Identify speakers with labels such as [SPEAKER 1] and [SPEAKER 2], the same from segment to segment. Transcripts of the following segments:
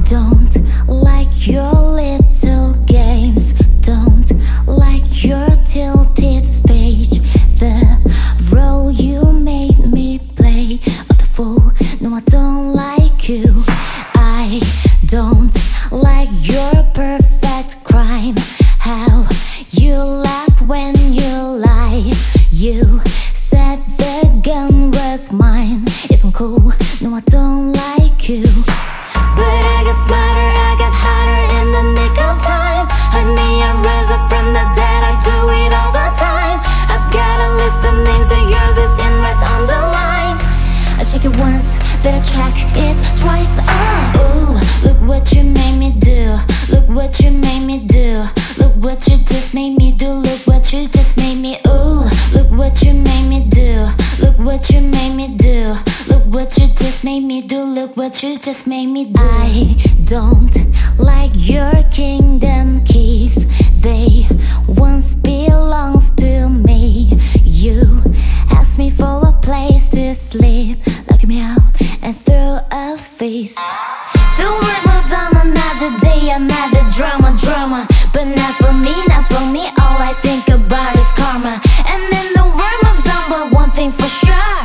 [SPEAKER 1] don't like your little games, don't like your tilted stage, the role you made me play of the fool. No, I don't like you. I don't like your perfect crime, how you laugh when you lie. You said the gun was mine. Isn't cool. No, I don't like you. But I got smarter, I got hotter in the nick of time. Honey, I rose up from the dead, I do it all the time. I've got a list of names and yours is in red underlined. I check it once, then I check it twice. Oh, ooh, look what you made me do. Look what you made me do. Look what you just made me do. Look what you just made me. Ooh, look what you made me do. Look what you made me do. Look what you just made me do. Look what you just made me do. I don't like your kingdom keys. They once belongs to me. You asked me for a place to sleep, lock me out and throw a feast. The world moves on another day, another drama. But not for me, not for me. All I think about is karma. And then the world moves on, but one thing's for sure,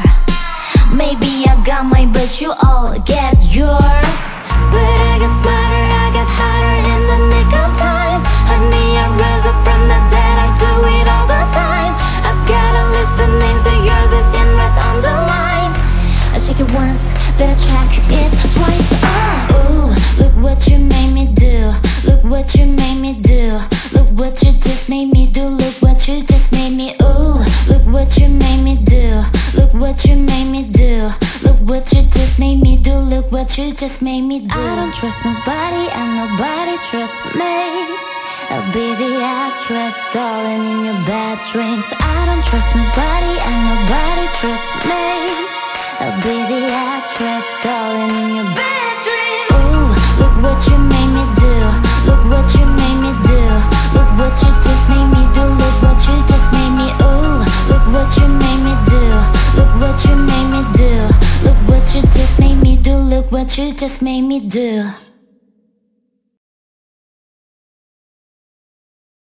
[SPEAKER 1] maybe I got mine, but you all get yours. But I got smarter, I got hotter in the nick of time. Honey, I rose up from the dead, I do it all the time. I've got a list of names and yours is in red underlined. I check it once, then I check it twice. Oh, ooh, look what you made me do. Look what you made me do. Look what you just made me do. Look what you just made me. Ooh, look what you made me do. Look what you made me do. Look what you just made me do. Look what you just made me do. I don't trust nobody and nobody trusts me. I'll be the actress stalling in your bad dreams. I don't trust nobody and nobody trusts me. I'll be the actress stalling in your bad dreams. Ooh, look what you made me do. Look what you made me do. Look what you just made me do. Look what you just made me. Ooh, look what you made me do. Look what you made me do. Look what you just made me do. Look what you just made me do.